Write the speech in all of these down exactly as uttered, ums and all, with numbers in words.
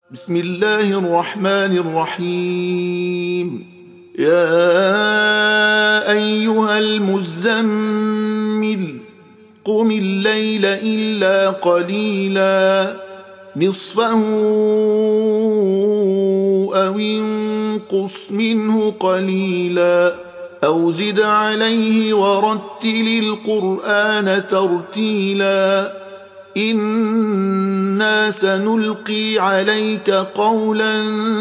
بسم الله الرحمن الرحيم. يا أيها المزمل قم الليل إلا قليلا نصفه أو انقص منه قليلا أو زد عليه ورتل القرآن ترتيلا إنا سنلقي عليك قولا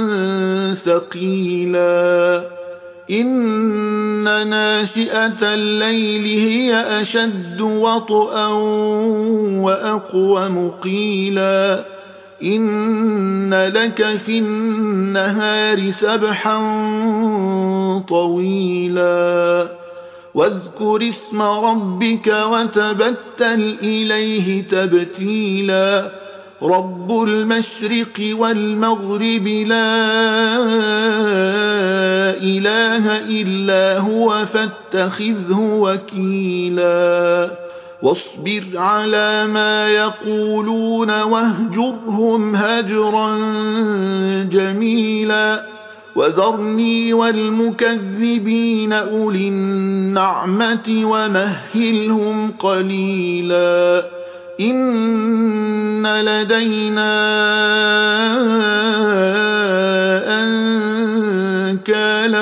ثقيلا إن ناشئة الليل هي أشد وطئا وأقوم قيلا إن لك في النهار سبحا طويلا واذكر اسم ربك وتبتل إليه تبتيلا رب المشرق والمغرب لا إله إلا هو فاتخذه وكيلا واصبر على ما يقولون واهجرهم هجرا جميلا وذرني والمكذبين أولي النعمة ومهلهم قليلا إن لدينا أنكالا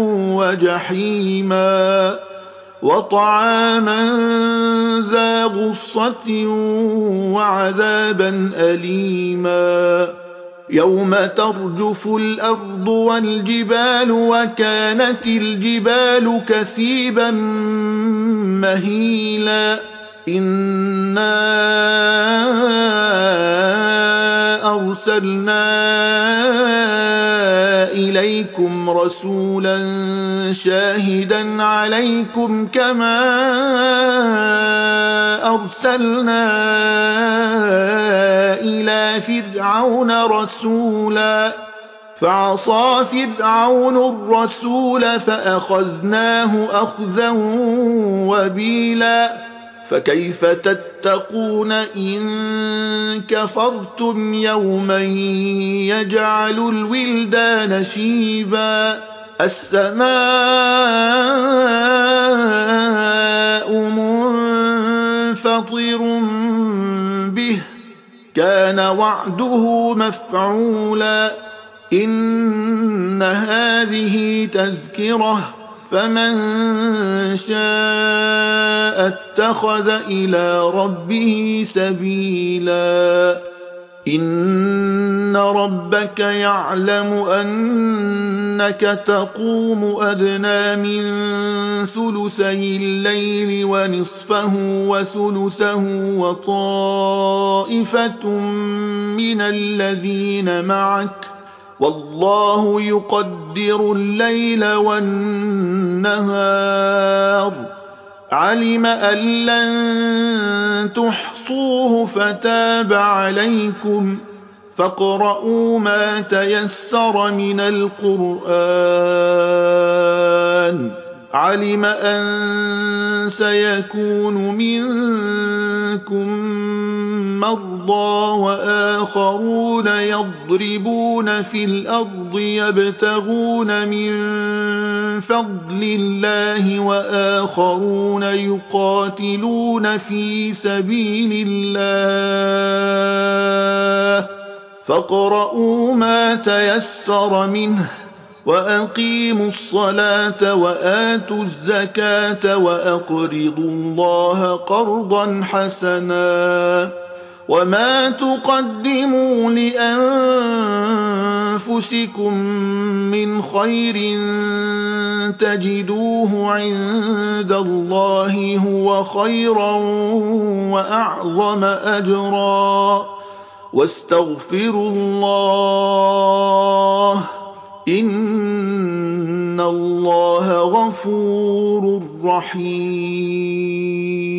وجحيما وطعاما ذا غصة وعذابا أليما يوم ترجف الأرض والجبال وكانت الجبال كثيبا مهيلا إنا أرسلنا إليكم رسولا شاهدا عليكم كما أرسلنا إلى فرعون رسولا فعصى فرعون الرسول فأخذناه أخذا وبيلا فكيف تتقون إن كفرتم يوما يجعل الولدان شيبا السماء منفطر به كان وعده مفعولا إن هذه تذكرة فمن شاء اتخذ إلى ربه سبيلا إن ربك يعلم أنك تقوم أدنى من ثلثي الليل ونصفه وثلثه وطائفة من الذين معك والله يقدر الليل والنهار علم أن لن تحصوه فتاب عليكم فاقرؤوا ما تيسر من القرآن علم أن سيكون منكم مرضى وآخرون يضربون في الأرض يبتغون من فضل الله وآخرون يقاتلون في سبيل الله فاقرؤوا ما تيسر منه وأقيموا الصلاة وآتوا الزكاة وأقرضوا الله قرضا حسنا وما تقدموا لأنفسكم من خير تجدوه عند الله هو خيرا وأعظم أجرا واستغفروا الله إن الله غفور رحيم.